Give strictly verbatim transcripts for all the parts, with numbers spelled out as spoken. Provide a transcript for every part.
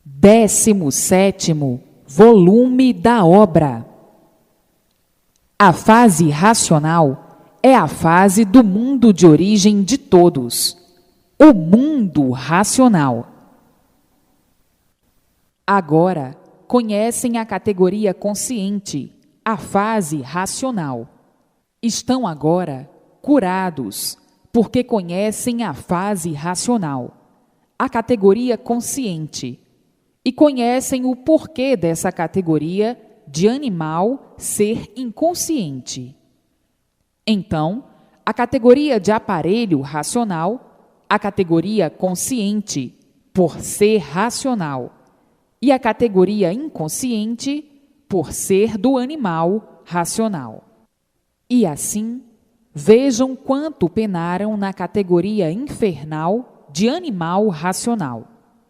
Décimo sétimo volume da obra. A fase racional é a fase do mundo de origem de todos, o mundo racional. Agora, conhecem a categoria consciente, a fase racional. Estão agora curados, porque conhecem a fase racional, a categoria consciente, e conhecem o porquê dessa categoria de animal ser inconsciente. Então, a categoria de aparelho racional, a categoria consciente, por ser racional, e a categoria inconsciente, por ser do animal racional. E assim, vejam quanto penaram na categoria infernal de animal racional.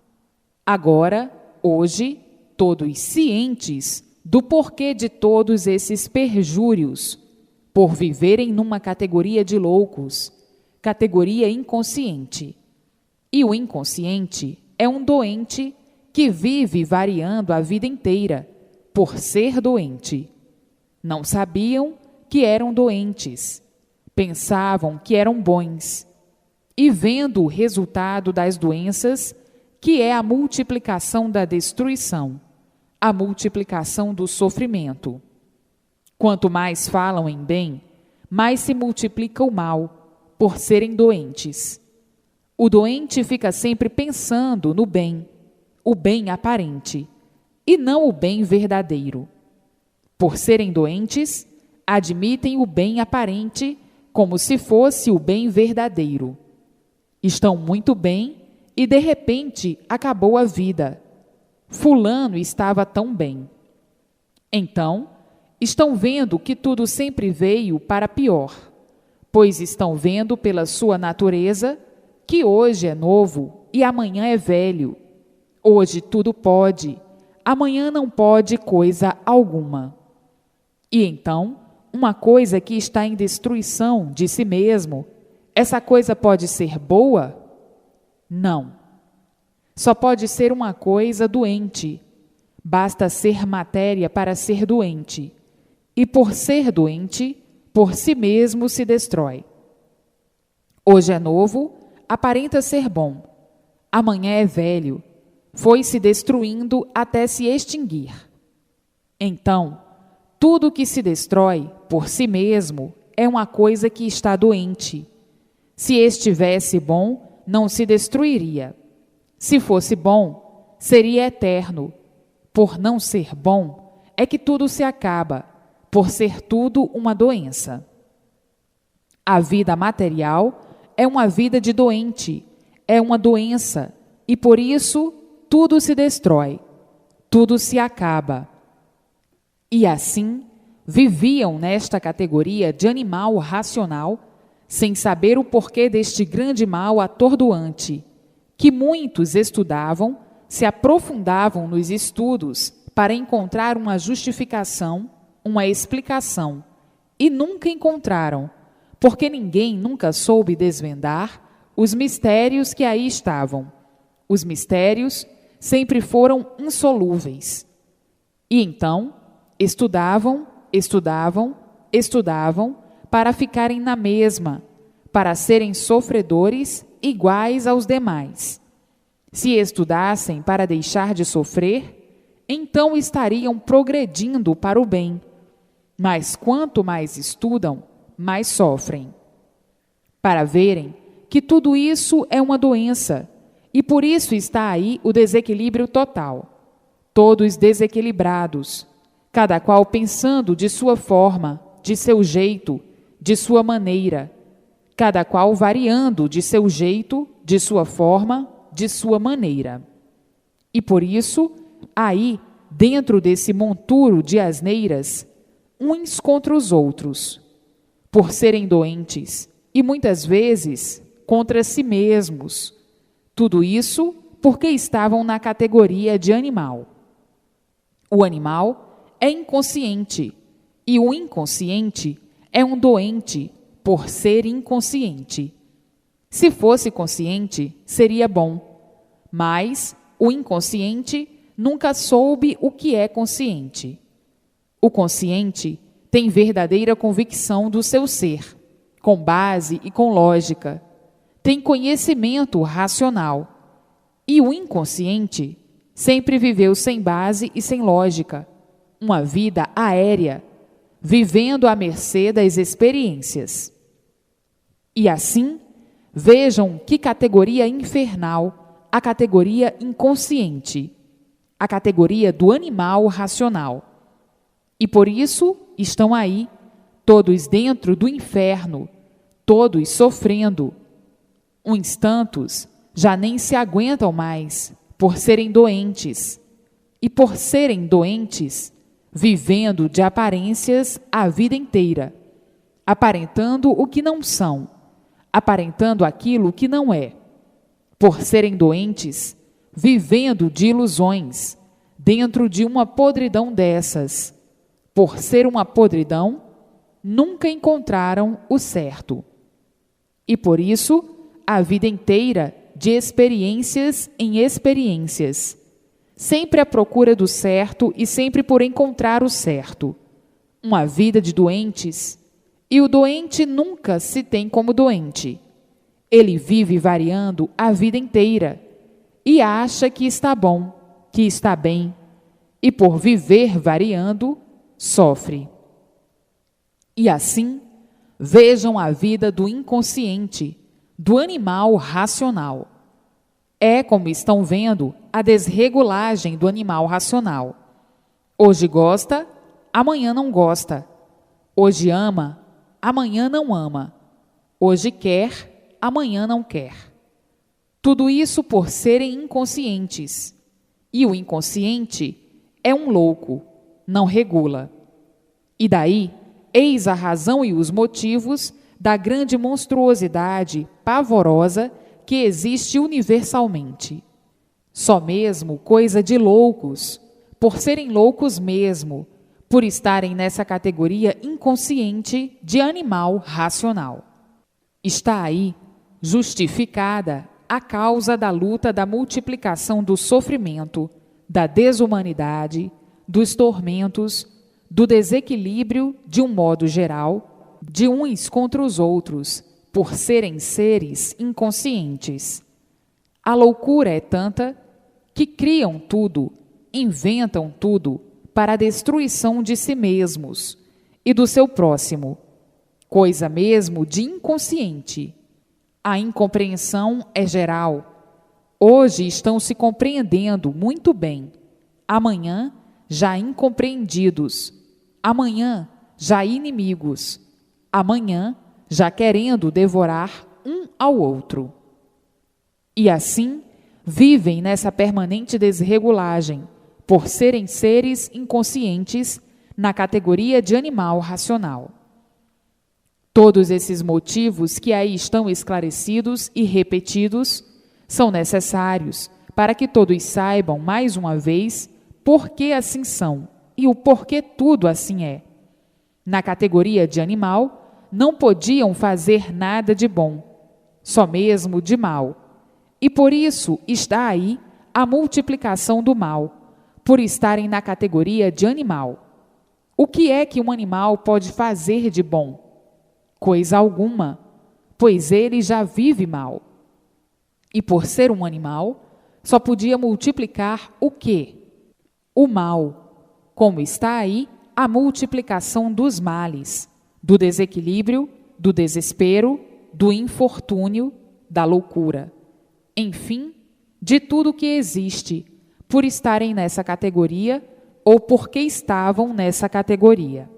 Agora, hoje, todos cientes do porquê de todos esses perjúrios, por viverem numa categoria de loucos, categoria inconsciente. E o inconsciente é um doente que vive variando a vida inteira, por ser doente. Não sabiam que eram doentes, pensavam que eram bons, e vendo o resultado das doenças, que é a multiplicação da destruição, a multiplicação do sofrimento. Quanto mais falam em bem, mais se multiplica o mal, por serem doentes. O doente fica sempre pensando no bem, o bem aparente, e não o bem verdadeiro. Por serem doentes, admitem o bem aparente como se fosse o bem verdadeiro. Estão muito bem e, de repente, acabou a vida. Fulano estava tão bem. Então, estão vendo que tudo sempre veio para pior, pois estão vendo pela sua natureza que hoje é novo e amanhã é velho. Hoje tudo pode, amanhã não pode coisa alguma. E então, uma coisa que está em destruição de si mesmo, essa coisa pode ser boa? Não. Só pode ser uma coisa doente. Basta ser matéria para ser doente. E por ser doente, por si mesmo se destrói. Hoje é novo, aparenta ser bom. Amanhã é velho. Foi se destruindo até se extinguir. Então, tudo que se destrói por si mesmo é uma coisa que está doente. Se estivesse bom, não se destruiria. Se fosse bom, seria eterno. Por não ser bom, é que tudo se acaba, por ser tudo uma doença. A vida material é uma vida de doente, é uma doença, e por isso tudo se destrói, tudo se acaba. E assim, viviam nesta categoria de animal racional, sem saber o porquê deste grande mal atordoante, que muitos estudavam, se aprofundavam nos estudos para encontrar uma justificação, uma explicação, e nunca encontraram, porque ninguém nunca soube desvendar os mistérios que aí estavam. Os mistérios sempre foram insolúveis. E então, estudavam, estudavam, estudavam, para ficarem na mesma, para serem sofredores iguais aos demais. Se estudassem para deixar de sofrer, então estariam progredindo para o bem. Mas quanto mais estudam, mais sofrem. Para verem que tudo isso é uma doença, e por isso está aí o desequilíbrio total. Todos desequilibrados, cada qual pensando de sua forma, de seu jeito, de sua maneira, cada qual variando de seu jeito, de sua forma, de sua maneira. E por isso, aí, dentro desse monturo de asneiras, uns contra os outros, por serem doentes, e muitas vezes contra si mesmos. Tudo isso porque estavam na categoria de animal. O animal é inconsciente, e o inconsciente é um doente por ser inconsciente. Se fosse consciente, seria bom, mas o inconsciente nunca soube o que é consciente. O consciente tem verdadeira convicção do seu ser, com base e com lógica. Tem conhecimento racional. E o inconsciente sempre viveu sem base e sem lógica, uma vida aérea, vivendo à mercê das experiências. E assim, vejam que categoria infernal a categoria inconsciente, a categoria do animal racional. E por isso estão aí, todos dentro do inferno, todos sofrendo. Uns tantos já nem se aguentam mais por serem doentes, e por serem doentes, vivendo de aparências a vida inteira, aparentando o que não são, aparentando aquilo que não é. Por serem doentes, vivendo de ilusões, dentro de uma podridão dessas. Por ser uma podridão, nunca encontraram o certo. E por isso, a vida inteira, de experiências em experiências, sempre à procura do certo e sempre por encontrar o certo. Uma vida de doentes, e o doente nunca se tem como doente. Ele vive variando a vida inteira e acha que está bom, que está bem, e por viver variando, sofre. E assim, vejam a vida do inconsciente, do animal racional. É, como estão vendo, a desregulagem do animal racional. Hoje gosta, amanhã não gosta. Hoje ama, amanhã não ama. Hoje quer, amanhã não quer. Tudo isso por serem inconscientes. E o inconsciente é um louco, não regula. E daí, eis a razão e os motivos da grande monstruosidade pavorosa que existe universalmente. Só mesmo coisa de loucos, por serem loucos mesmo, por estarem nessa categoria inconsciente de animal racional. Está aí justificada a causa da luta da multiplicação do sofrimento, da desumanidade, dos tormentos, do desequilíbrio de um modo geral, de uns contra os outros, por serem seres inconscientes. A loucura é tanta que criam tudo, inventam tudo para a destruição de si mesmos e do seu próximo, coisa mesmo de inconsciente. A incompreensão é geral. Hoje estão se compreendendo muito bem, amanhã já incompreendidos, amanhã já inimigos, amanhã já querendo devorar um ao outro. E assim, vivem nessa permanente desregulagem, por serem seres inconscientes na categoria de animal racional. Todos esses motivos que aí estão esclarecidos e repetidos são necessários para que todos saibam mais uma vez por que assim são e o porquê tudo assim é. Na categoria de animal, não podiam fazer nada de bom, só mesmo de mal. E por isso está aí a multiplicação do mal, por estarem na categoria de animal. O que é que um animal pode fazer de bom? Coisa alguma, pois ele já vive mal. E por ser um animal, só podia multiplicar o quê? O mal, como está aí a multiplicação dos males, do desequilíbrio, do desespero, do infortúnio, da loucura. Enfim, de tudo que existe, por estarem nessa categoria ou porque estavam nessa categoria.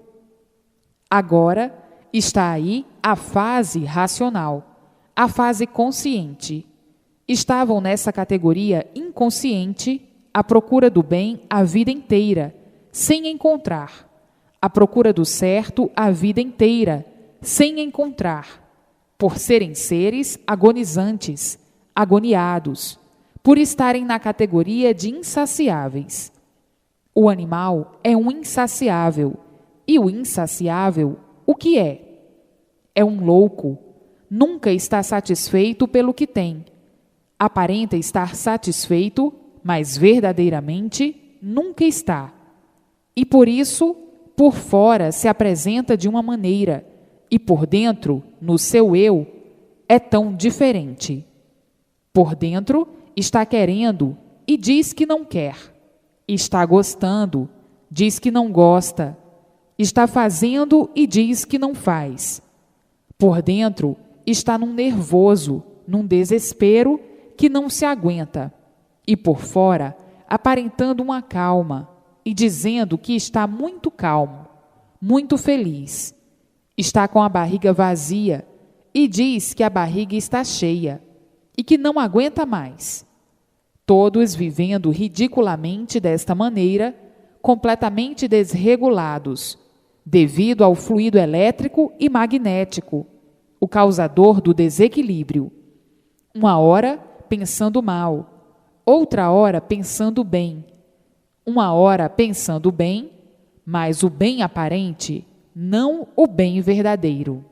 Agora está aí a fase racional, a fase consciente. Estavam nessa categoria inconsciente, à procura do bem a vida inteira, sem encontrar. À procura do certo a vida inteira, sem encontrar, por serem seres agonizantes, agoniados, por estarem na categoria de insaciáveis. O animal é um insaciável, e o insaciável, o que é? É um louco, nunca está satisfeito pelo que tem, aparenta estar satisfeito mas verdadeiramente nunca está. E por isso, por fora se apresenta de uma maneira, e por dentro, no seu eu, é tão diferente. Por dentro, está querendo e diz que não quer. Está gostando, diz que não gosta. Está fazendo e diz que não faz. Por dentro, está num nervoso, num desespero que não se aguenta. E por fora, aparentando uma calma e dizendo que está muito calmo, muito feliz. Está com a barriga vazia e diz que a barriga está cheia e que não aguenta mais. Todos vivendo ridiculamente desta maneira, completamente desregulados, devido ao fluido elétrico e magnético, o causador do desequilíbrio. Uma hora pensando mal, outra hora pensando bem, uma hora pensando bem, mas o bem aparente, não o bem verdadeiro.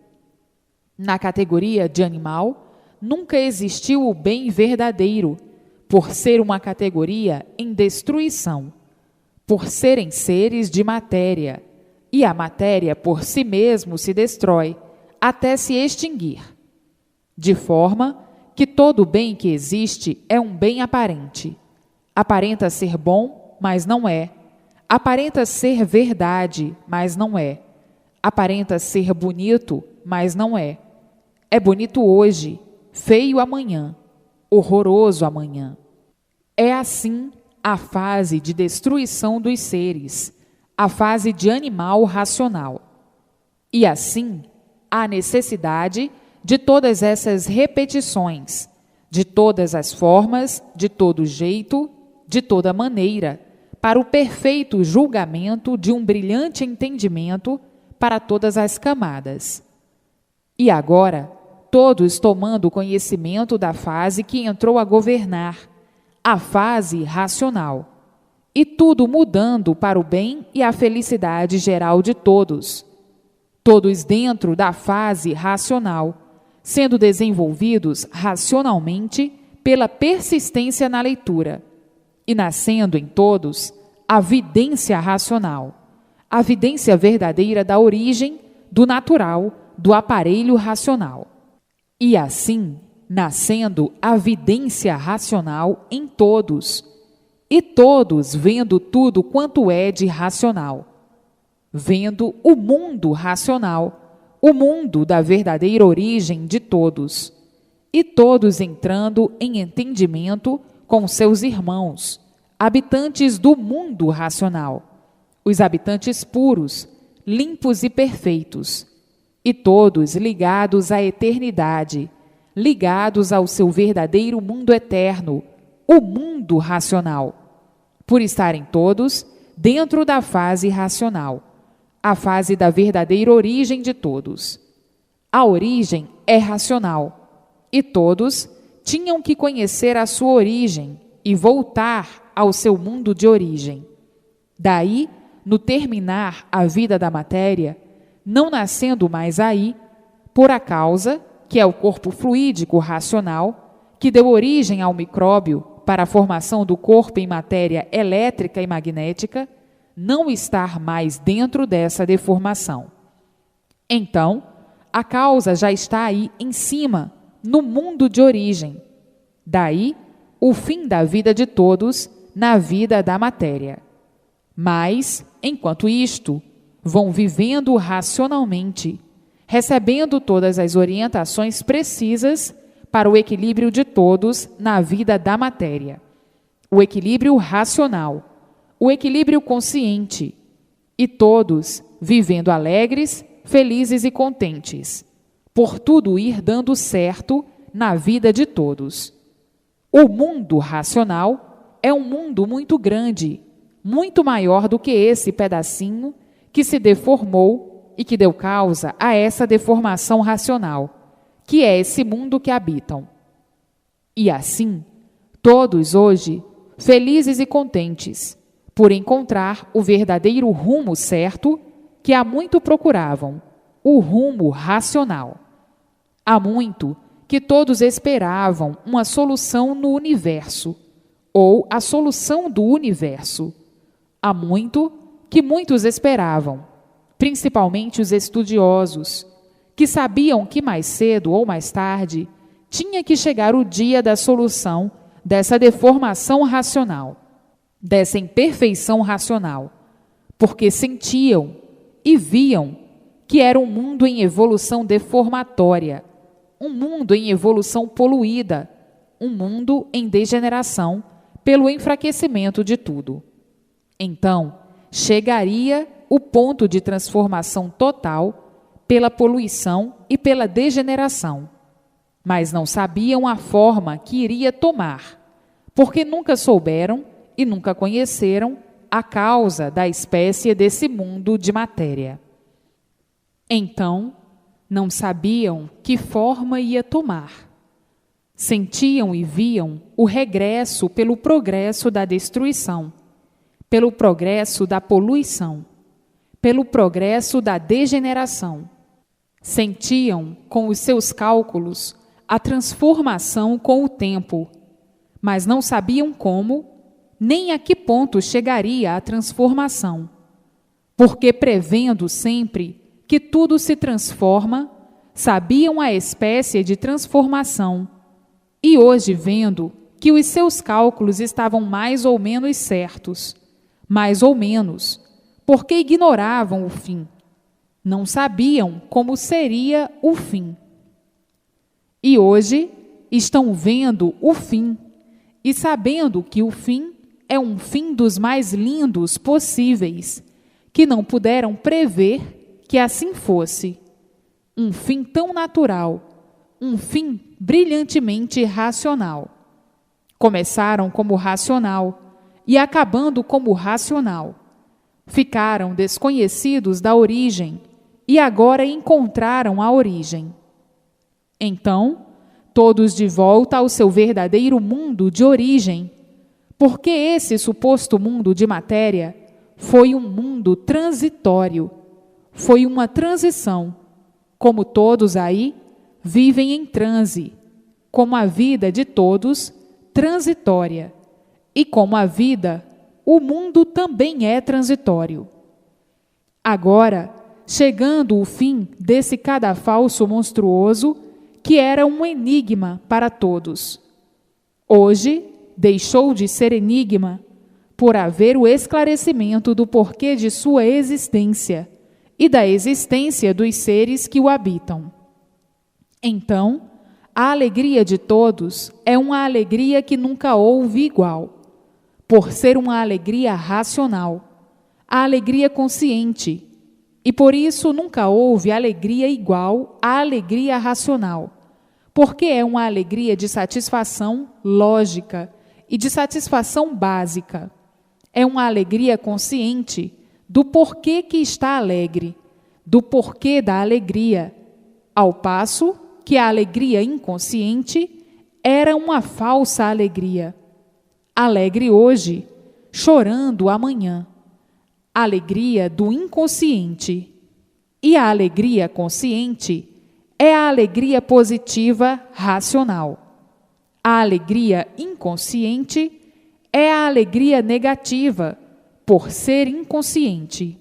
Na categoria de animal, nunca existiu o bem verdadeiro, por ser uma categoria em destruição, por serem seres de matéria, e a matéria por si mesmo se destrói, até se extinguir. De forma que todo bem que existe é um bem aparente. Aparenta ser bom, mas não é. Aparenta ser verdade, mas não é. Aparenta ser bonito, mas não é. É bonito hoje, feio amanhã, horroroso amanhã. É assim a fase de destruição dos seres, a fase de animal racional. E assim, há necessidade de todas essas repetições, de todas as formas, de todo jeito, de toda maneira, para o perfeito julgamento de um brilhante entendimento para todas as camadas. E agora, todos tomando conhecimento da fase que entrou a governar, a fase racional, e tudo mudando para o bem e a felicidade geral de todos. Todos dentro da fase racional, sendo desenvolvidos racionalmente pela persistência na leitura, e nascendo em todos a vidência racional, a vidência verdadeira da origem, do natural, do aparelho racional. E assim, nascendo a vidência racional em todos, e todos vendo tudo quanto é de racional, vendo o mundo racional, o mundo da verdadeira origem de todos, e todos entrando em entendimento com seus irmãos, habitantes do mundo racional, os habitantes puros, limpos e perfeitos, e todos ligados à eternidade, ligados ao seu verdadeiro mundo eterno, o mundo racional, por estarem todos dentro da fase racional, a fase da verdadeira origem de todos. A origem é racional, e todos tinham que conhecer a sua origem e voltar ao seu mundo de origem. Daí, no terminar a vida da matéria, não nascendo mais aí, por a causa, que é o corpo fluídico racional, que deu origem ao micróbio para a formação do corpo em matéria elétrica e magnética, não estar mais dentro dessa deformação. Então, a causa já está aí em cima, no mundo de origem. Daí, o fim da vida de todos na vida da matéria. Mas, enquanto isto, vão vivendo racionalmente, recebendo todas as orientações precisas para o equilíbrio de todos na vida da matéria. O equilíbrio racional, o equilíbrio consciente, e todos vivendo alegres, felizes e contentes, por tudo ir dando certo na vida de todos. O mundo racional é um mundo muito grande, muito maior do que esse pedacinho que se deformou e que deu causa a essa deformação racional, que é esse mundo que habitam. E assim, todos hoje, felizes e contentes, por encontrar o verdadeiro rumo certo que há muito procuravam, o rumo racional. Há muito que todos esperavam uma solução no universo, ou a solução do universo. Há muito que muitos esperavam, principalmente os estudiosos, que sabiam que mais cedo ou mais tarde tinha que chegar o dia da solução dessa deformação racional, dessa imperfeição racional, porque sentiam e viam que era um mundo em evolução deformatória, um mundo em evolução poluída, um mundo em degeneração pelo enfraquecimento de tudo. Então, chegaria o ponto de transformação total pela poluição e pela degeneração, mas não sabiam a forma que iria tomar, porque nunca souberam e nunca conheceram a causa da espécie desse mundo de matéria. Então, não sabiam que forma ia tomar. Sentiam e viam o regresso pelo progresso da destruição, pelo progresso da poluição, pelo progresso da degeneração. Sentiam com os seus cálculos a transformação com o tempo, mas não sabiam como, nem a que ponto chegaria a transformação, porque prevendo sempre que tudo se transforma, sabiam a espécie de transformação, e hoje vendo que os seus cálculos estavam mais ou menos certos, mais ou menos, porque ignoravam o fim, não sabiam como seria o fim. E hoje estão vendo o fim e sabendo que o fim é um fim dos mais lindos possíveis, que não puderam prever que assim fosse. Um fim tão natural, um fim brilhantemente racional. Começaram como racional e acabando como racional. Ficaram desconhecidos da origem e agora encontraram a origem. Então, todos de volta ao seu verdadeiro mundo de origem, porque esse suposto mundo de matéria foi um mundo transitório, foi uma transição, como todos aí vivem em transe, como a vida de todos transitória, e como a vida, o mundo também é transitório. Agora, chegando o fim desse cadafalso monstruoso, que era um enigma para todos. Hoje, deixou de ser enigma, por haver o esclarecimento do porquê de sua existência e da existência dos seres que o habitam. Então, a alegria de todos é uma alegria que nunca houve igual, por ser uma alegria racional, a alegria consciente, e por isso nunca houve alegria igual à alegria racional, porque é uma alegria de satisfação lógica e de satisfação básica. É uma alegria consciente do porquê que está alegre, do porquê da alegria, ao passo que a alegria inconsciente era uma falsa alegria. Alegre hoje, chorando amanhã. Alegria do inconsciente. E a alegria consciente é a alegria positiva racional. A alegria inconsciente é a alegria negativa, por ser inconsciente.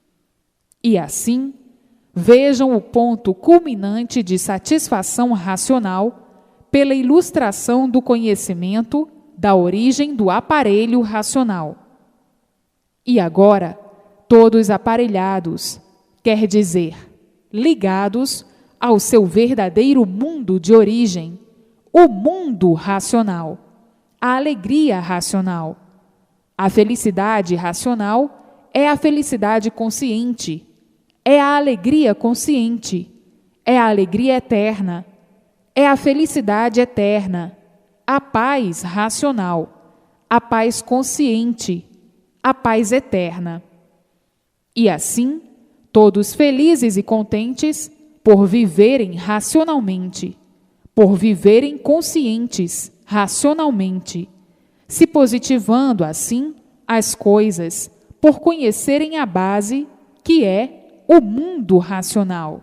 E assim, vejam o ponto culminante de satisfação racional pela ilustração do conhecimento da origem do aparelho racional. E agora, todos aparelhados, quer dizer, ligados ao seu verdadeiro mundo de origem, o mundo racional, a alegria racional. A felicidade racional é a felicidade consciente, é a alegria consciente, é a alegria eterna, é a felicidade eterna, a paz racional, a paz consciente, a paz eterna. E assim, todos felizes e contentes por viverem racionalmente, por viverem conscientes racionalmente, se positivando assim as coisas, por conhecerem a base que é o mundo racional.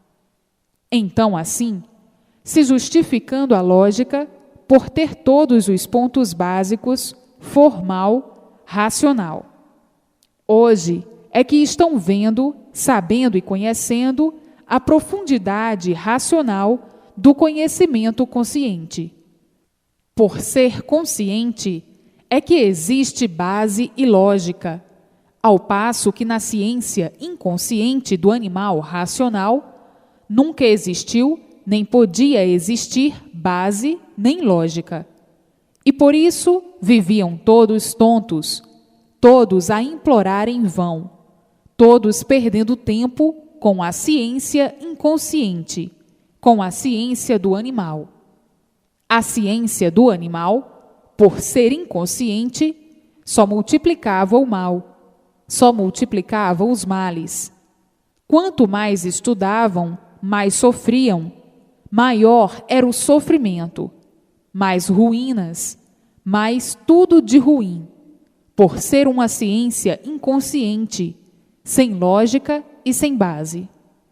Então, assim, se justificando a lógica por ter todos os pontos básicos formal, racional. Hoje é que estão vendo, sabendo e conhecendo a profundidade racional do conhecimento consciente. Por ser consciente, é que existe base e lógica, ao passo que na ciência inconsciente do animal racional nunca existiu nem podia existir base nem lógica. E por isso viviam todos tontos, todos a implorar em vão, todos perdendo tempo com a ciência inconsciente, com a ciência do animal. A ciência do animal, por ser inconsciente, só multiplicava o mal, só multiplicava os males. Quanto mais estudavam, mais sofriam, maior era o sofrimento, mais ruínas, mais tudo de ruim, por ser uma ciência inconsciente, sem lógica e sem base.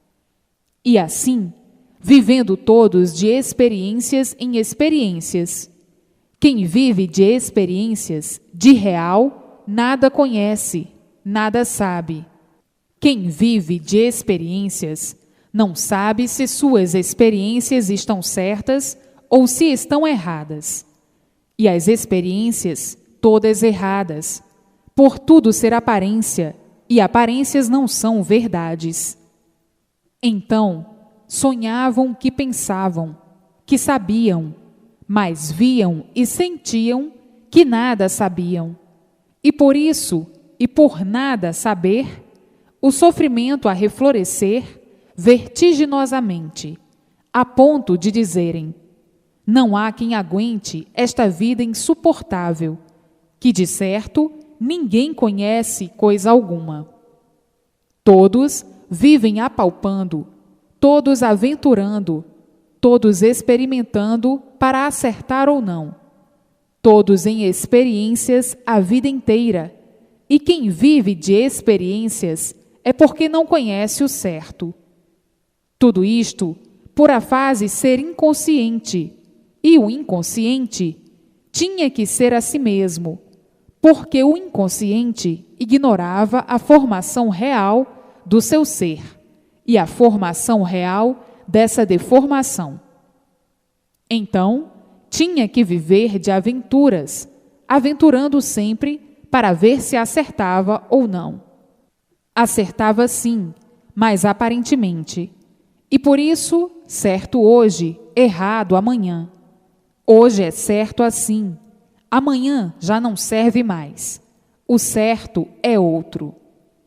E assim, vivendo todos de experiências em experiências. Quem vive de experiências, de real, nada conhece, nada sabe. Quem vive de experiências não sabe se suas experiências estão certas ou se estão erradas. E as experiências, todas erradas, por tudo ser aparência, e aparências não são verdades. Então, sonhavam que pensavam, que sabiam, mas viam e sentiam que nada sabiam. E por isso, e por nada saber, o sofrimento a reflorescer vertiginosamente, a ponto de dizerem: não há quem aguente esta vida insuportável, que de certo ninguém conhece coisa alguma. Todos vivem apalpando, todos aventurando, todos experimentando para acertar ou não, todos em experiências a vida inteira, e quem vive de experiências é porque não conhece o certo. Tudo isto por a fase ser inconsciente, e o inconsciente tinha que ser a si mesmo, porque o inconsciente ignorava a formação real do seu ser e a formação real dessa deformação. Então, tinha que viver de aventuras, aventurando sempre para ver se acertava ou não. Acertava sim, mas aparentemente. E por isso, certo hoje, errado amanhã. Hoje é certo assim, amanhã já não serve mais. O certo é outro.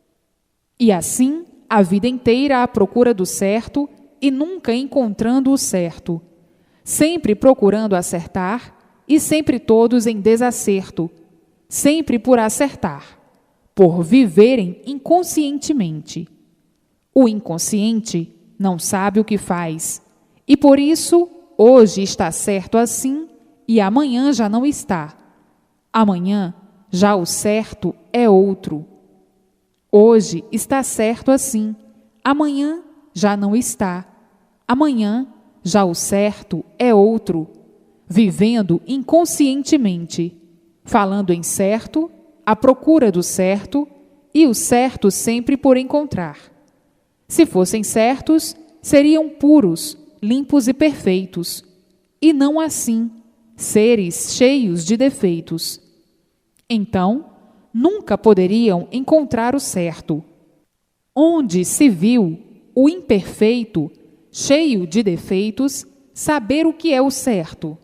E assim, a vida inteira à procura do certo e nunca encontrando o certo, sempre procurando acertar e sempre todos em desacerto, sempre por acertar, por viverem inconscientemente. O inconsciente não sabe o que faz, e por isso hoje está certo assim e amanhã já não está. Amanhã já o certo é outro. Hoje está certo assim, amanhã já não está. Amanhã já o certo é outro, vivendo inconscientemente, falando em certo, à procura do certo, e o certo sempre por encontrar. Se fossem certos, seriam puros, limpos e perfeitos, e não assim, seres cheios de defeitos. Então, nunca poderiam encontrar o certo. Onde se viu o imperfeito, cheio de defeitos, saber o que é o certo?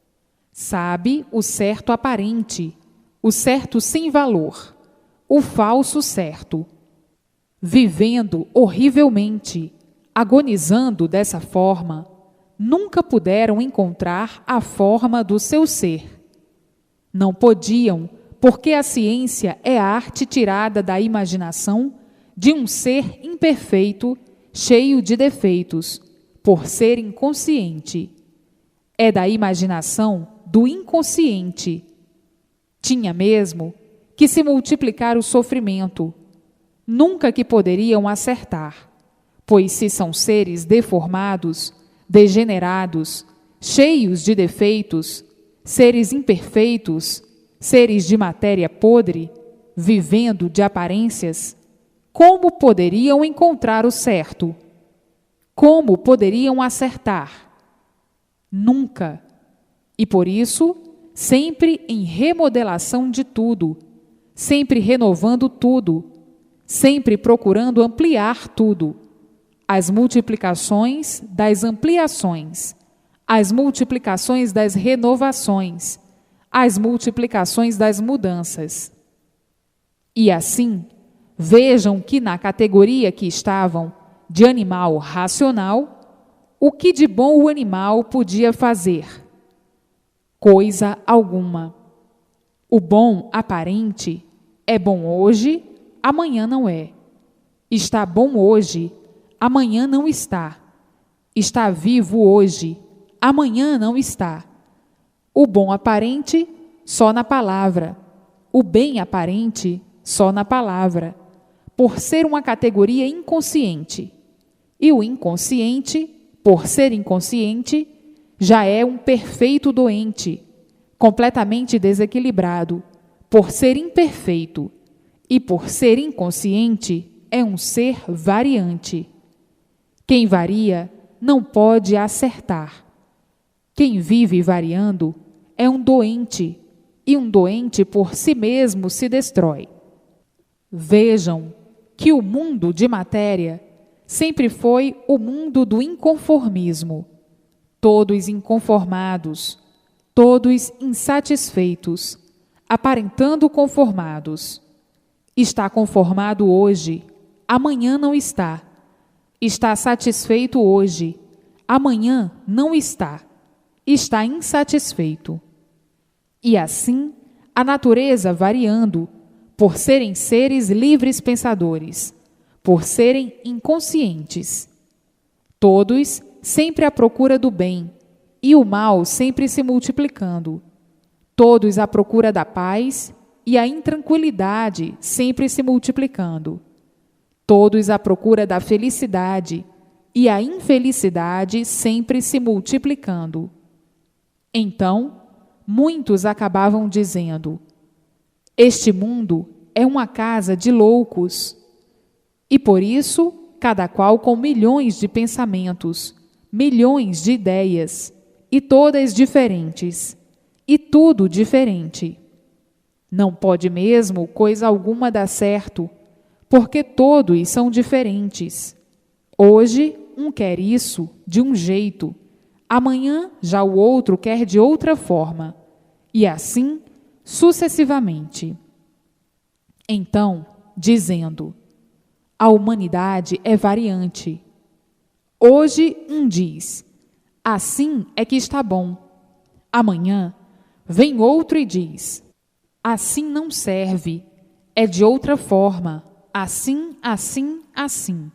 Sabe o certo aparente, o certo sem valor, o falso certo. Vivendo horrivelmente, agonizando dessa forma, nunca puderam encontrar a forma do seu ser. Não podiam, porque a ciência é a arte tirada da imaginação de um ser imperfeito, cheio de defeitos, por ser inconsciente. É da imaginação do inconsciente. Tinha mesmo que se multiplicar o sofrimento, nunca que poderiam acertar, pois se são seres deformados, degenerados, cheios de defeitos, seres imperfeitos, seres de matéria podre, vivendo de aparências, como poderiam encontrar o certo? Como poderiam acertar? Nunca. E por isso, sempre em remodelação de tudo, sempre renovando tudo, sempre procurando ampliar tudo. As multiplicações das ampliações, as multiplicações das renovações, as multiplicações das mudanças. E assim, vejam que na categoria que estavam de animal racional, o que de bom o animal podia fazer? Coisa alguma. O bom aparente é bom hoje, amanhã não é. Está bom hoje, amanhã não está. Está vivo hoje, amanhã não está. O bom aparente, só na palavra. O bem aparente, só na palavra, por ser uma categoria inconsciente. E o inconsciente, por ser inconsciente, já é um perfeito doente, completamente desequilibrado, por ser imperfeito. E por ser inconsciente, é um ser variante. Quem varia não pode acertar. Quem vive variando é um doente, e um doente por si mesmo se destrói. Vejam que o mundo de matéria sempre foi o mundo do inconformismo. Todos inconformados, todos insatisfeitos, aparentando conformados. Está conformado hoje, amanhã não está. Está satisfeito hoje, amanhã não está. Está insatisfeito. E assim, a natureza variando, por serem seres livres pensadores, por serem inconscientes. Todos sempre à procura do bem, e o mal sempre se multiplicando. Todos à procura da paz, e a intranquilidade sempre se multiplicando. Todos à procura da felicidade, e a infelicidade sempre se multiplicando. Então, muitos acabavam dizendo: este mundo é uma casa de loucos. E por isso, cada qual com milhões de pensamentos, milhões de ideias, e todas diferentes, e tudo diferente. Não pode mesmo coisa alguma dar certo, porque todos são diferentes. Hoje, um quer isso de um jeito, amanhã já o outro quer de outra forma, e assim sucessivamente. Então, dizendo: a humanidade é variante. Hoje um diz: assim é que está bom. Amanhã vem outro e diz: assim não serve, é de outra forma, assim, assim, assim.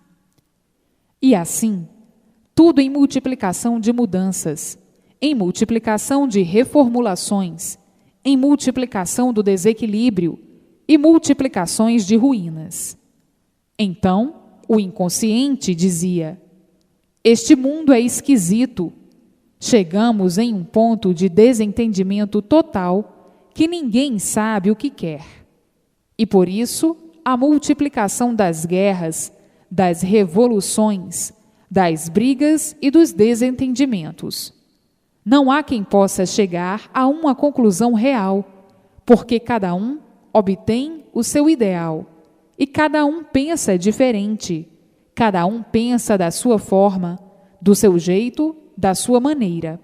E assim, tudo em multiplicação de mudanças, em multiplicação de reformulações, em multiplicação do desequilíbrio e multiplicações de ruínas. Então, o inconsciente dizia: este mundo é esquisito. Chegamos em um ponto de desentendimento total que ninguém sabe o que quer. E por isso, a multiplicação das guerras, das revoluções, das brigas e dos desentendimentos. Não há quem possa chegar a uma conclusão real, porque cada um obtém o seu ideal, e cada um pensa diferente, cada um pensa da sua forma, do seu jeito, da sua maneira.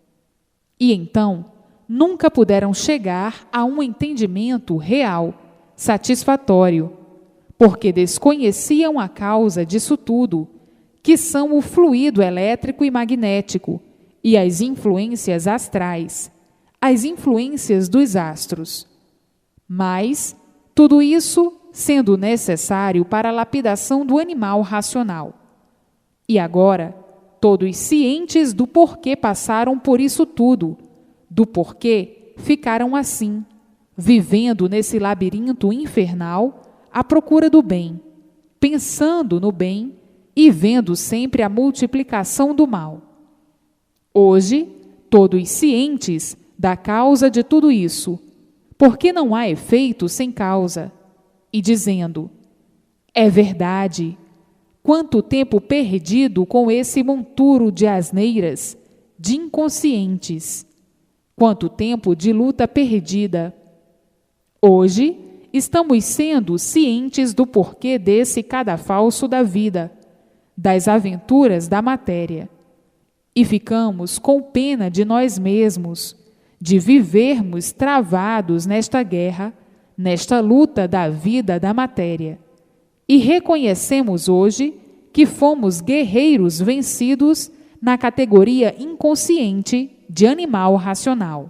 E então, nunca puderam chegar a um entendimento real, satisfatório, porque desconheciam a causa disso tudo, que são o fluido elétrico e magnético, e as influências astrais, as influências dos astros. Mas, tudo isso sendo necessário para a lapidação do animal racional. E agora, todos cientes do porquê passaram por isso tudo, do porquê ficaram assim, vivendo nesse labirinto infernal à procura do bem, pensando no bem e vendo sempre a multiplicação do mal. Hoje, todos cientes da causa de tudo isso, porque não há efeito sem causa, e dizendo: é verdade, quanto tempo perdido com esse monturo de asneiras, de inconscientes, quanto tempo de luta perdida. Hoje, estamos sendo cientes do porquê desse cadafalso da vida, das aventuras da matéria, e ficamos com pena de nós mesmos, de vivermos travados nesta guerra, nesta luta da vida da matéria, e reconhecemos hoje que fomos guerreiros vencidos na categoria inconsciente de animal racional.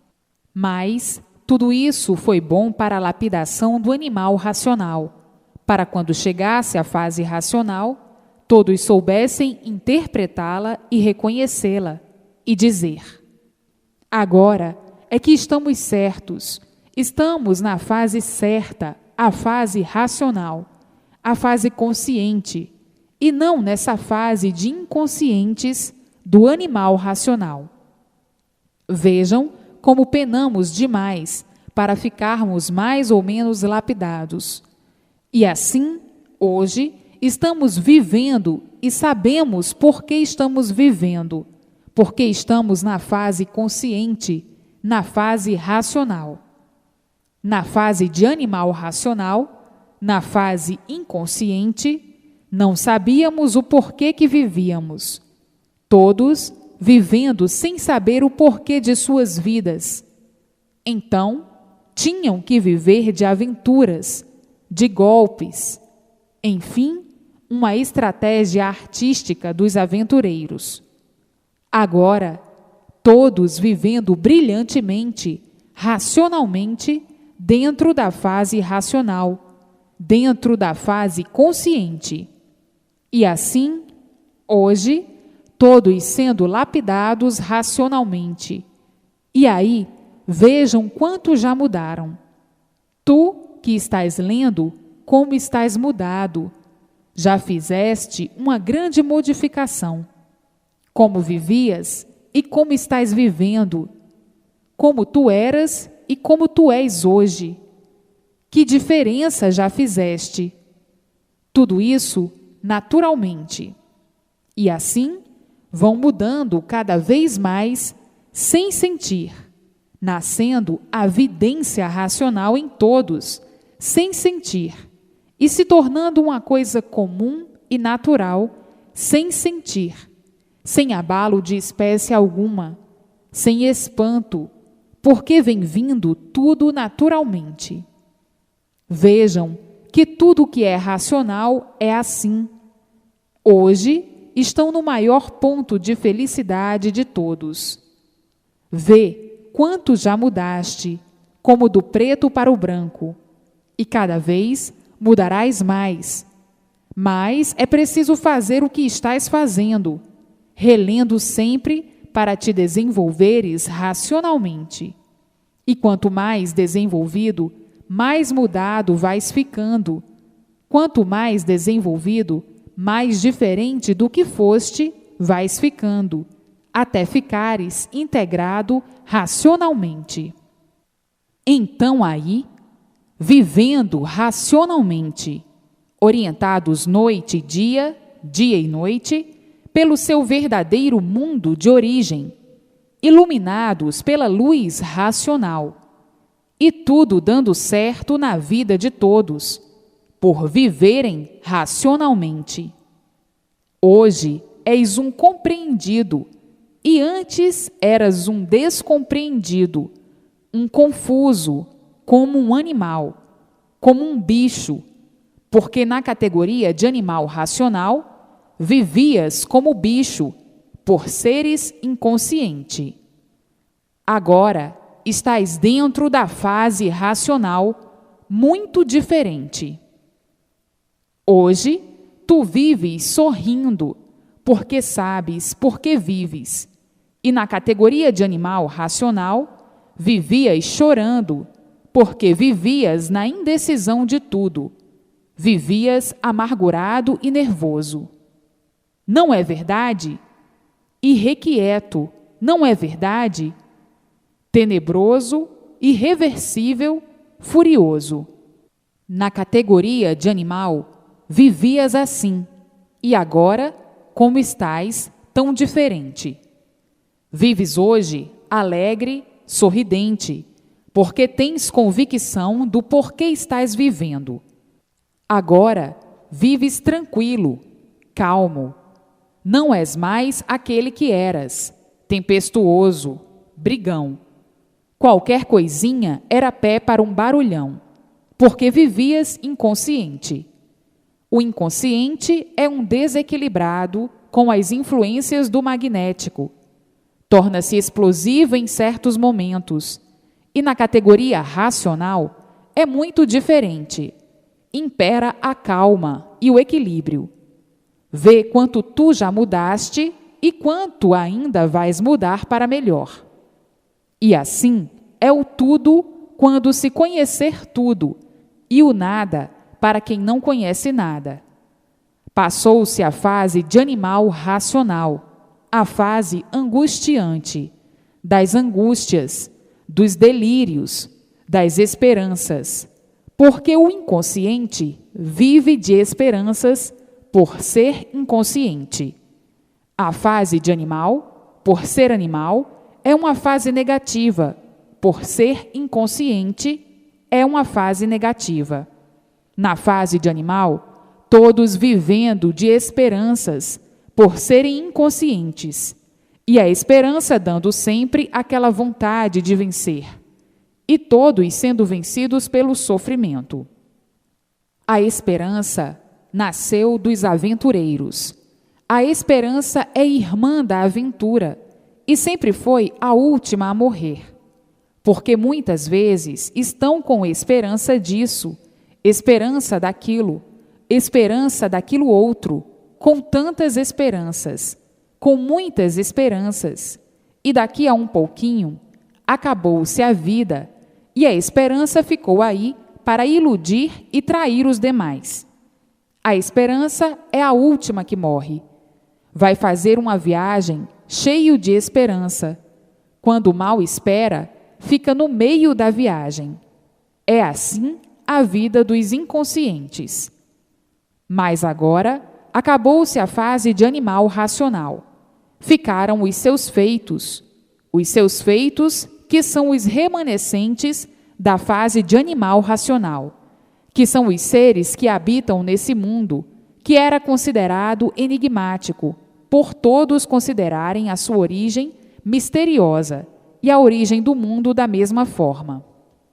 Mas tudo isso foi bom para a lapidação do animal racional, para quando chegasse a fase racional, todos soubessem interpretá-la e reconhecê-la, e dizer: agora é que estamos certos, estamos na fase certa, a fase racional, a fase consciente, e não nessa fase de inconscientes do animal racional. Vejam como penamos demais para ficarmos mais ou menos lapidados. E assim, hoje, estamos vivendo e sabemos por que estamos vivendo, porque estamos na fase consciente, na fase racional. Na fase de animal racional, na fase inconsciente, não sabíamos o porquê que vivíamos. Todos vivendo sem saber o porquê de suas vidas. Então, tinham que viver de aventuras, de golpes, enfim, uma estratégia artística dos aventureiros. Agora, todos vivendo brilhantemente, racionalmente, dentro da fase racional, dentro da fase consciente. E assim, hoje, todos sendo lapidados racionalmente. E aí, vejam quanto já mudaram. Tu, que estás lendo, como estás mudado. Já fizeste uma grande modificação. Como vivias e como estás vivendo. Como tu eras e como tu és hoje. Que diferença já fizeste? Tudo isso naturalmente. E assim, vão mudando cada vez mais, sem sentir, nascendo a vidência racional em todos, sem sentir, e se tornando uma coisa comum e natural, sem sentir, sem abalo de espécie alguma, sem espanto, porque vem vindo tudo naturalmente. Vejam que tudo que é racional é assim. Hoje, estão no maior ponto de felicidade de todos. Vê quanto já mudaste, como do preto para o branco, e cada vez mudarás mais. Mas é preciso fazer o que estás fazendo, relendo sempre para te desenvolveres racionalmente. E quanto mais desenvolvido, mais mudado vais ficando. Quanto mais desenvolvido, mais diferente do que foste, vais ficando, até ficares integrado racionalmente. Então aí, vivendo racionalmente, orientados noite e dia, dia e noite, pelo seu verdadeiro mundo de origem, iluminados pela luz racional, e tudo dando certo na vida de todos, por viverem racionalmente. Hoje és um compreendido, e antes eras um descompreendido, um confuso, como um animal, como um bicho, porque na categoria de animal racional, vivias como bicho, por seres inconsciente. Agora estás dentro da fase racional, muito diferente. Hoje, tu vives sorrindo, porque sabes por que vives, e na categoria de animal racional, vivias chorando, porque vivias na indecisão de tudo, vivias amargurado e nervoso. Não é verdade? Irrequieto, não é verdade? Tenebroso irreversível, furioso. Na categoria de animal, vivias assim, e agora, como estás, tão diferente. Vives hoje alegre, sorridente, porque tens convicção do porquê estás vivendo. Agora, vives tranquilo, calmo. Não és mais aquele que eras, tempestuoso, brigão. Qualquer coisinha era pé para um barulhão, porque vivias inconsciente. O inconsciente é um desequilibrado com as influências do magnético. Torna-se explosivo em certos momentos, e na categoria racional é muito diferente. Impera a calma e o equilíbrio. Vê quanto tu já mudaste e quanto ainda vais mudar para melhor. E assim é o tudo quando se conhecer tudo, e o nada para quem não conhece nada. Passou-se a fase de animal racional, a fase angustiante, das angústias, dos delírios, das esperanças, porque o inconsciente vive de esperanças por ser inconsciente. A fase de animal, por ser animal, é uma fase negativa, por ser inconsciente, é uma fase negativa. Na fase de animal, todos vivendo de esperanças, por serem inconscientes, e a esperança dando sempre aquela vontade de vencer, e todos sendo vencidos pelo sofrimento. A esperança nasceu dos aventureiros. A esperança é irmã da aventura, e sempre foi a última a morrer, porque muitas vezes estão com esperança disso, esperança daquilo, esperança daquilo outro, com tantas esperanças, com muitas esperanças, e daqui a um pouquinho, acabou-se a vida, e a esperança ficou aí para iludir e trair os demais. A esperança é a última que morre. Vai fazer uma viagem cheio de esperança. Quando mal espera, fica no meio da viagem. É assim a vida dos inconscientes. Mas agora, acabou-se a fase de animal racional. Ficaram os seus feitos, os seus feitos que são os remanescentes da fase de animal racional, que são os seres que habitam nesse mundo, que era considerado enigmático, por todos considerarem a sua origem misteriosa e a origem do mundo da mesma forma.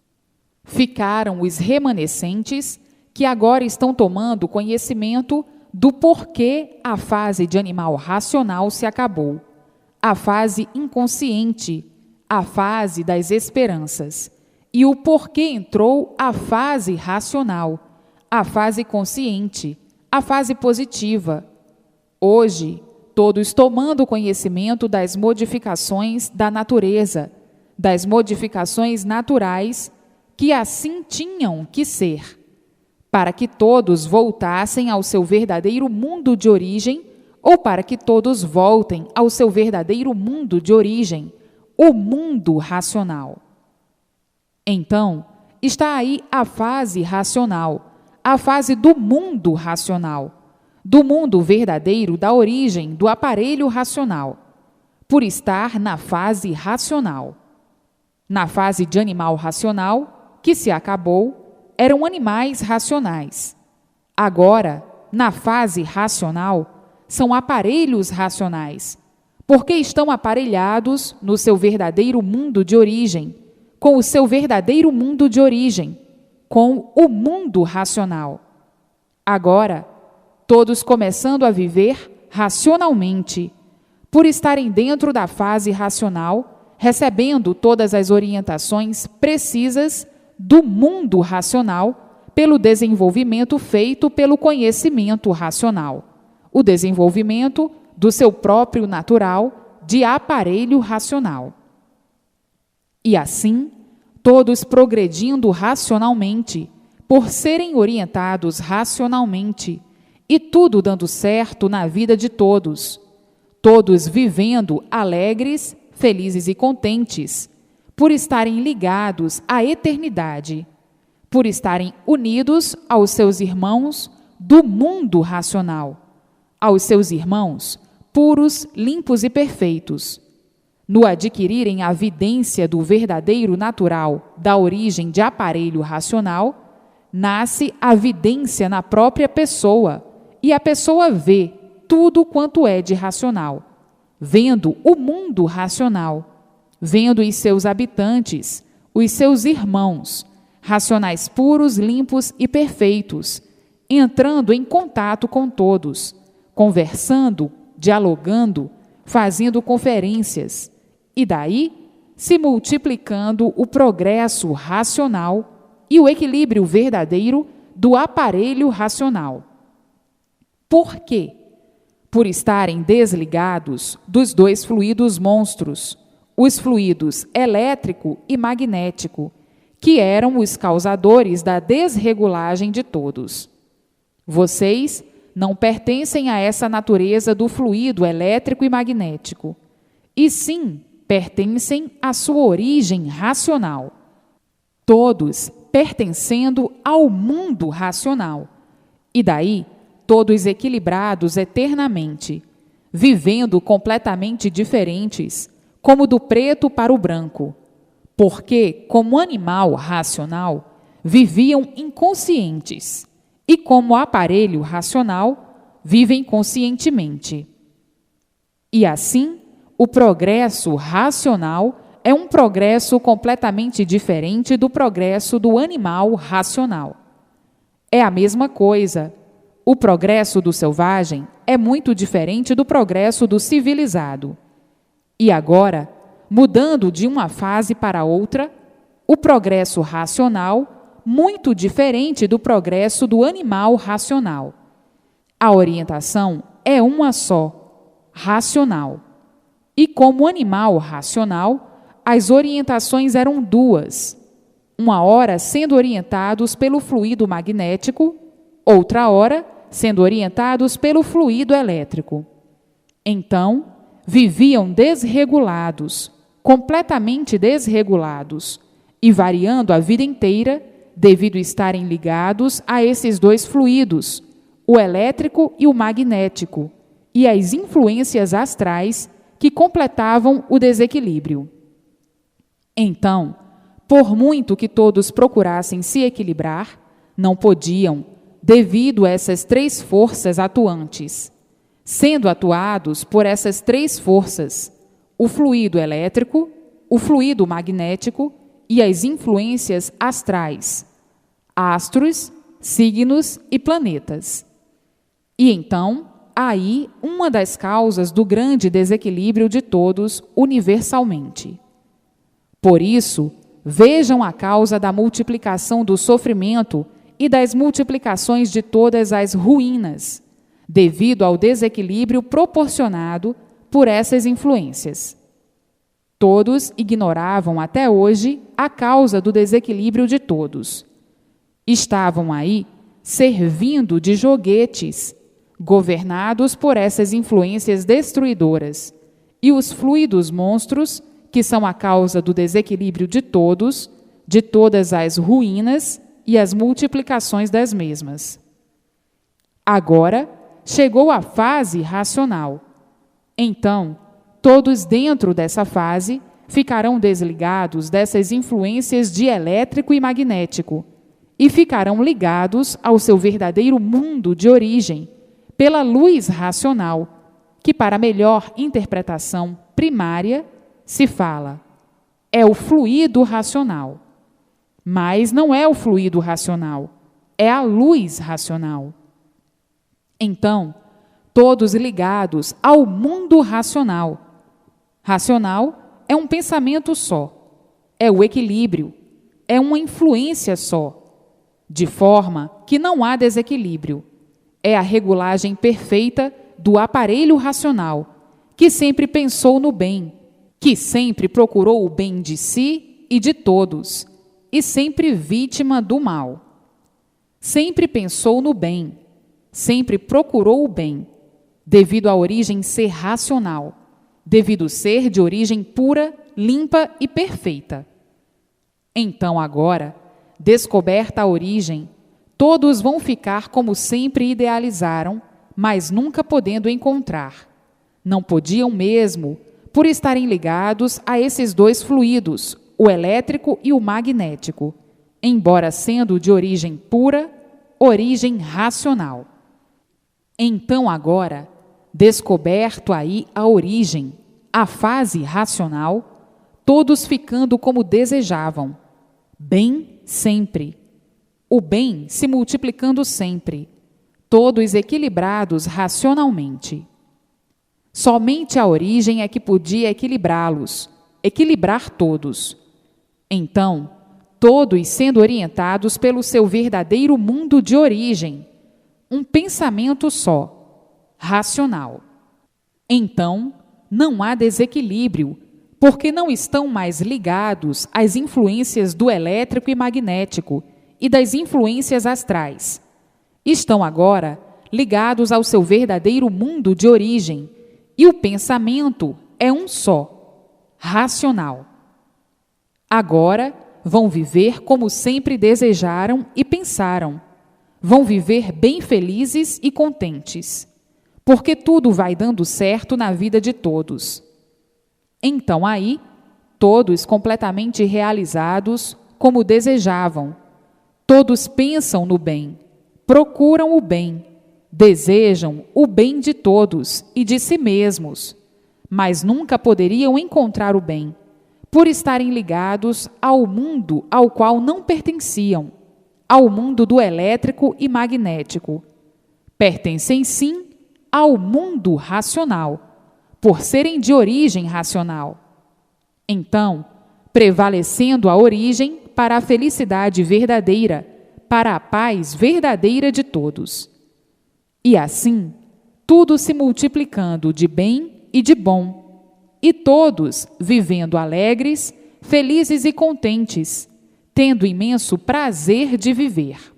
Ficaram os remanescentes que agora estão tomando conhecimento do porquê a fase de animal racional se acabou, a fase inconsciente, a fase das esperanças, e o porquê entrou a fase racional, a fase consciente, a fase positiva. Hoje, todos tomando conhecimento das modificações da natureza, das modificações naturais, que assim tinham que ser, para que todos voltassem ao seu verdadeiro mundo de origem, ou para que todos voltem ao seu verdadeiro mundo de origem, o mundo racional. Então, está aí a fase racional, a fase do mundo racional, do mundo verdadeiro da origem do aparelho racional, por estar na fase racional. Na fase de animal racional, que se acabou, eram animais racionais. Agora, na fase racional, são aparelhos racionais, porque estão aparelhados no seu verdadeiro mundo de origem, com o seu verdadeiro mundo de origem, com o mundo racional. Agora, todos começando a viver racionalmente, por estarem dentro da fase racional, recebendo todas as orientações precisas do mundo racional, pelo desenvolvimento feito pelo conhecimento racional, o desenvolvimento do seu próprio natural de aparelho racional. E assim, todos progredindo racionalmente, por serem orientados racionalmente, e tudo dando certo na vida de todos, todos vivendo alegres, felizes e contentes, por estarem ligados à eternidade, por estarem unidos aos seus irmãos do mundo racional, aos seus irmãos puros, limpos e perfeitos. No adquirirem a vidência do verdadeiro natural da origem de aparelho racional, nasce a vidência na própria pessoa, e a pessoa vê tudo quanto é de racional, vendo o mundo racional, vendo os seus habitantes, os seus irmãos, racionais puros, limpos e perfeitos, entrando em contato com todos, conversando, dialogando, fazendo conferências, e daí se multiplicando o progresso racional e o equilíbrio verdadeiro do aparelho racional. Por quê? Por estarem desligados dos dois fluidos monstros, os fluidos elétrico e magnético, que eram os causadores da desregulagem de todos. Vocês não pertencem a essa natureza do fluido elétrico e magnético, e sim pertencem à sua origem racional. Todos pertencendo ao mundo racional, e daí todos equilibrados eternamente, vivendo completamente diferentes, como do preto para o branco, porque, como animal racional, viviam inconscientes, e como aparelho racional, vivem conscientemente. E assim, o progresso racional é um progresso completamente diferente do progresso do animal racional. É a mesma coisa. O progresso do selvagem é muito diferente do progresso do civilizado. E agora, mudando de uma fase para outra, o progresso racional, muito diferente do progresso do animal racional. A orientação é uma só, racional. E como animal racional, as orientações eram duas, uma hora sendo orientados pelo fluido magnético, outra hora sendo orientados pelo fluido elétrico. Então, viviam desregulados, completamente desregulados, e variando a vida inteira, devido estarem ligados a esses dois fluidos, o elétrico e o magnético, e as influências astrais que completavam o desequilíbrio. Então, por muito que todos procurassem se equilibrar, não podiam, devido a essas três forças atuantes. Sendo atuados por essas três forças, o fluido elétrico, o fluido magnético e as influências astrais, astros, signos e planetas. E então, aí uma das causas do grande desequilíbrio de todos universalmente. Por isso, vejam a causa da multiplicação do sofrimento e das multiplicações de todas as ruínas, devido ao desequilíbrio proporcionado por essas influências. Todos ignoravam até hoje a causa do desequilíbrio de todos. Estavam aí servindo de joguetes, governados por essas influências destruidoras, e os fluidos monstros, que são a causa do desequilíbrio de todos, de todas as ruínas e as multiplicações das mesmas. Agora, chegou a fase racional. Então, todos dentro dessa fase ficarão desligados dessas influências de elétrico e magnético e ficarão ligados ao seu verdadeiro mundo de origem, pela luz racional, que para melhor interpretação primária se fala, é o fluido racional. Mas não é o fluido racional, é a luz racional. Então, todos ligados ao mundo racional. Racional é um pensamento só, é o equilíbrio, é uma influência só, de forma que não há desequilíbrio. É a regulagem perfeita do aparelho racional, que sempre pensou no bem, que sempre procurou o bem de si e de todos, e sempre vítima do mal. Sempre pensou no bem, sempre procurou o bem, devido à origem ser racional, devido ser de origem pura, limpa e perfeita. Então agora, descoberta a origem, todos vão ficar como sempre idealizaram, mas nunca podendo encontrar. Não podiam mesmo, por estarem ligados a esses dois fluidos, o elétrico e o magnético, embora sendo de origem pura, origem racional. Então agora, descoberto aí a origem, a fase racional, todos ficando como desejavam, bem sempre, o bem se multiplicando sempre, todos equilibrados racionalmente. Somente a origem é que podia equilibrá-los, equilibrar todos. Então, todos sendo orientados pelo seu verdadeiro mundo de origem, um pensamento só, racional. Então, não há desequilíbrio, porque não estão mais ligados às influências do elétrico e magnético e das influências astrais. Estão agora ligados ao seu verdadeiro mundo de origem, e o pensamento é um só, racional. Agora vão viver como sempre desejaram e pensaram. Vão viver bem felizes e contentes, porque tudo vai dando certo na vida de todos. Então aí, todos completamente realizados como desejavam, todos pensam no bem, procuram o bem, desejam o bem de todos e de si mesmos, mas nunca poderiam encontrar o bem, por estarem ligados ao mundo ao qual não pertenciam, ao mundo do elétrico e magnético. Pertencem sim ao mundo racional, por serem de origem racional. Então, prevalecendo a origem para a felicidade verdadeira, para a paz verdadeira de todos. E assim, tudo se multiplicando de bem e de bom, e todos vivendo alegres, felizes e contentes, tendo imenso prazer de viver.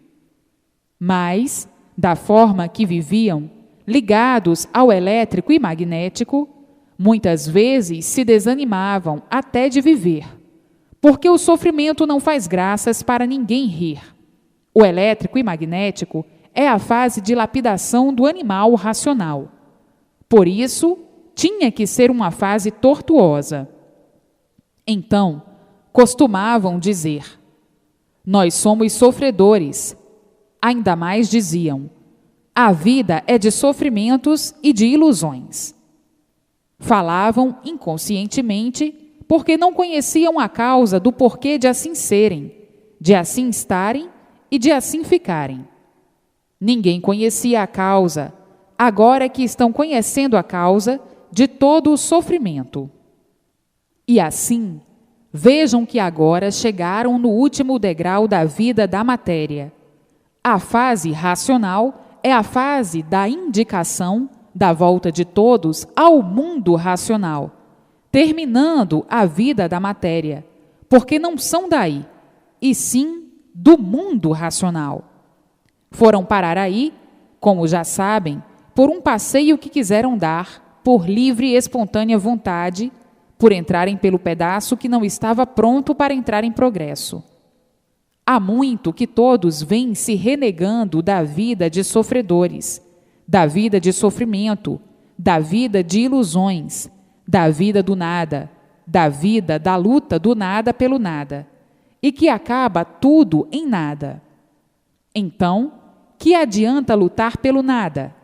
Mas, da forma que viviam, ligados ao elétrico e magnético, muitas vezes se desanimavam até de viver, porque o sofrimento não faz graças para ninguém rir. O elétrico e magnético é a fase de lapidação do animal racional. Por isso, tinha que ser uma fase tortuosa. Então, costumavam dizer: nós somos sofredores. Ainda mais diziam: a vida é de sofrimentos e de ilusões. Falavam inconscientemente porque não conheciam a causa do porquê de assim serem, de assim estarem e de assim ficarem. Ninguém conhecia a causa, agora é que estão conhecendo a causa de todo o sofrimento. E assim, vejam que agora chegaram no último degrau da vida da matéria. A fase racional é a fase da indicação da volta de todos ao mundo racional, terminando a vida da matéria, porque não são daí, e sim do mundo racional. Foram parar aí, como já sabem, por um passeio que quiseram dar, por livre e espontânea vontade, por entrarem pelo pedaço que não estava pronto para entrar em progresso. Há muito que todos vêm se renegando da vida de sofredores, da vida de sofrimento, da vida de ilusões, da vida do nada, da vida da luta do nada pelo nada, e que acaba tudo em nada. Então, que adianta lutar pelo nada?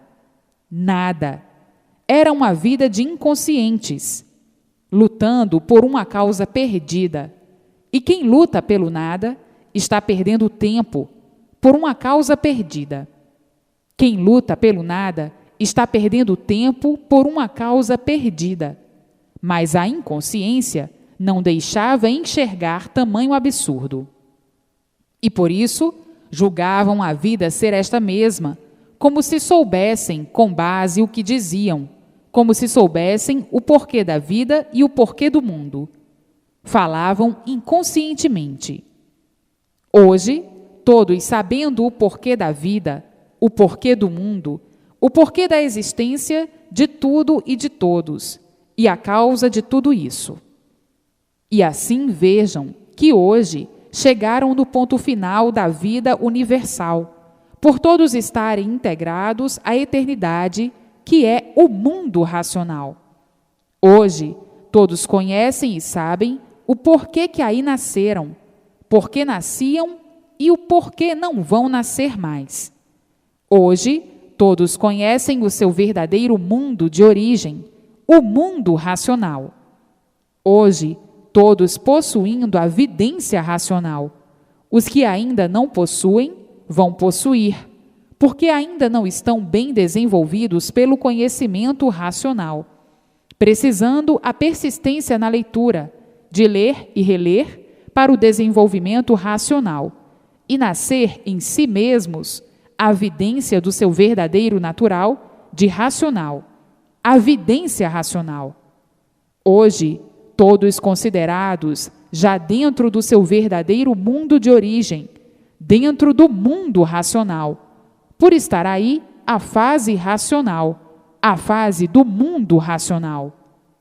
Nada. Era uma vida de inconscientes, lutando por uma causa perdida. E quem luta pelo nada está perdendo tempo por uma causa perdida. Quem luta pelo nada está perdendo tempo por uma causa perdida. Mas a inconsciência não deixava enxergar tamanho absurdo. E por isso, julgavam a vida ser esta mesma, como se soubessem com base o que diziam, como se soubessem o porquê da vida e o porquê do mundo. Falavam inconscientemente. Hoje, todos sabendo o porquê da vida, o porquê do mundo, o porquê da existência de tudo e de todos, e a causa de tudo isso. E assim vejam que hoje chegaram no ponto final da vida universal, por todos estarem integrados à eternidade, que é o mundo racional. Hoje, todos conhecem e sabem o porquê que aí nasceram, porquê nasciam e o porquê não vão nascer mais. Hoje, todos conhecem o seu verdadeiro mundo de origem, o mundo racional. Hoje, todos possuindo a vidência racional. Os que ainda não possuem, vão possuir, porque ainda não estão bem desenvolvidos pelo conhecimento racional, precisando a persistência na leitura, de ler e reler, para o desenvolvimento racional, e nascer em si mesmos a vidência do seu verdadeiro natural de racional, a vidência racional. Hoje, todos considerados já dentro do seu verdadeiro mundo de origem, dentro do mundo racional, por estar aí a fase racional, a fase do mundo racional.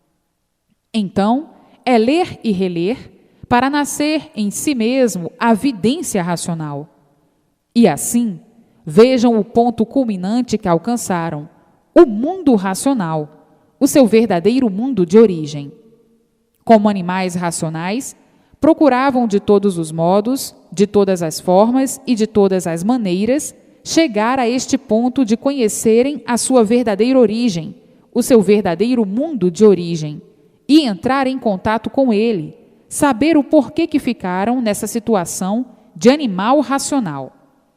Então, é ler e reler para nascer em si mesmo a vidência racional. E assim, vejam o ponto culminante que alcançaram, o mundo racional, o seu verdadeiro mundo de origem. Como animais racionais, procuravam de todos os modos, de todas as formas e de todas as maneiras chegar a este ponto de conhecerem a sua verdadeira origem, o seu verdadeiro mundo de origem, e entrar em contato com ele, saber o porquê que ficaram nessa situação de animal racional.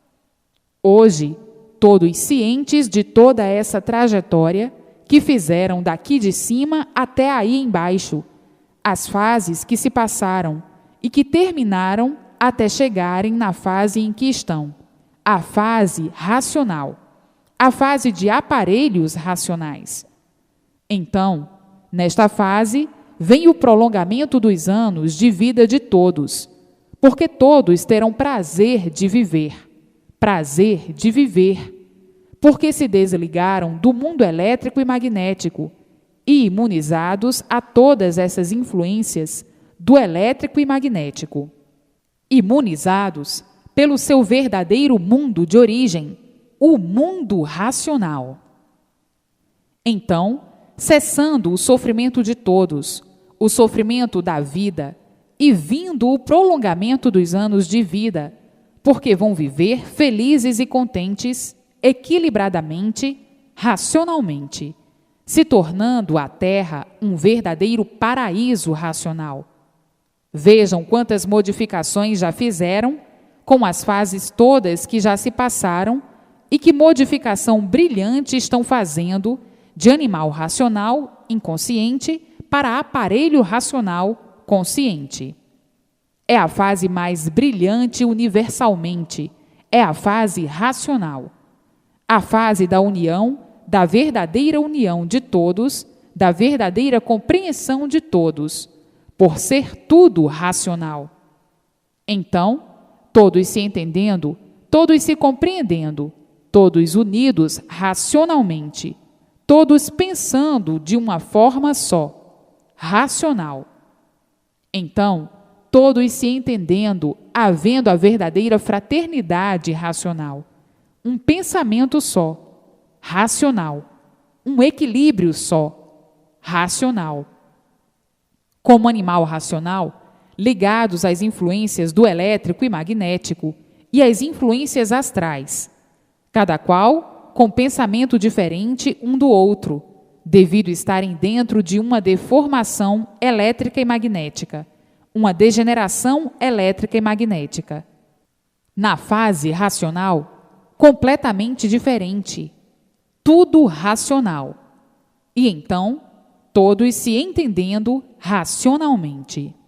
Hoje, todos cientes de toda essa trajetória que fizeram daqui de cima até aí embaixo, as fases que se passaram e que terminaram até chegarem na fase em que estão, a fase racional, a fase de aparelhos racionais. Então, nesta fase, vem o prolongamento dos anos de vida de todos, porque todos terão prazer de viver, prazer de viver, porque se desligaram do mundo elétrico e magnético e imunizados a todas essas influências do elétrico e magnético, imunizados pelo seu verdadeiro mundo de origem, o mundo racional. Então, cessando o sofrimento de todos, o sofrimento da vida, e vindo o prolongamento dos anos de vida, porque vão viver felizes e contentes, equilibradamente, racionalmente, se tornando a Terra um verdadeiro paraíso racional. Vejam quantas modificações já fizeram, com as fases todas que já se passaram, e que modificação brilhante estão fazendo de animal racional, inconsciente, para aparelho racional, consciente. É a fase mais brilhante universalmente, é a fase racional. A fase da união, da verdadeira união de todos, da verdadeira compreensão de todos, por ser tudo racional. Então, todos se entendendo, todos se compreendendo, todos unidos racionalmente, todos pensando de uma forma só, racional. Então, todos se entendendo, havendo a verdadeira fraternidade racional, um pensamento só, racional, um equilíbrio só, racional. Como animal racional, ligados às influências do elétrico e magnético e às influências astrais, cada qual com pensamento diferente um do outro, devido estarem dentro de uma deformação elétrica e magnética, uma degeneração elétrica e magnética. Na fase racional, completamente diferente, tudo racional. E então, todos se entendendo racionalmente.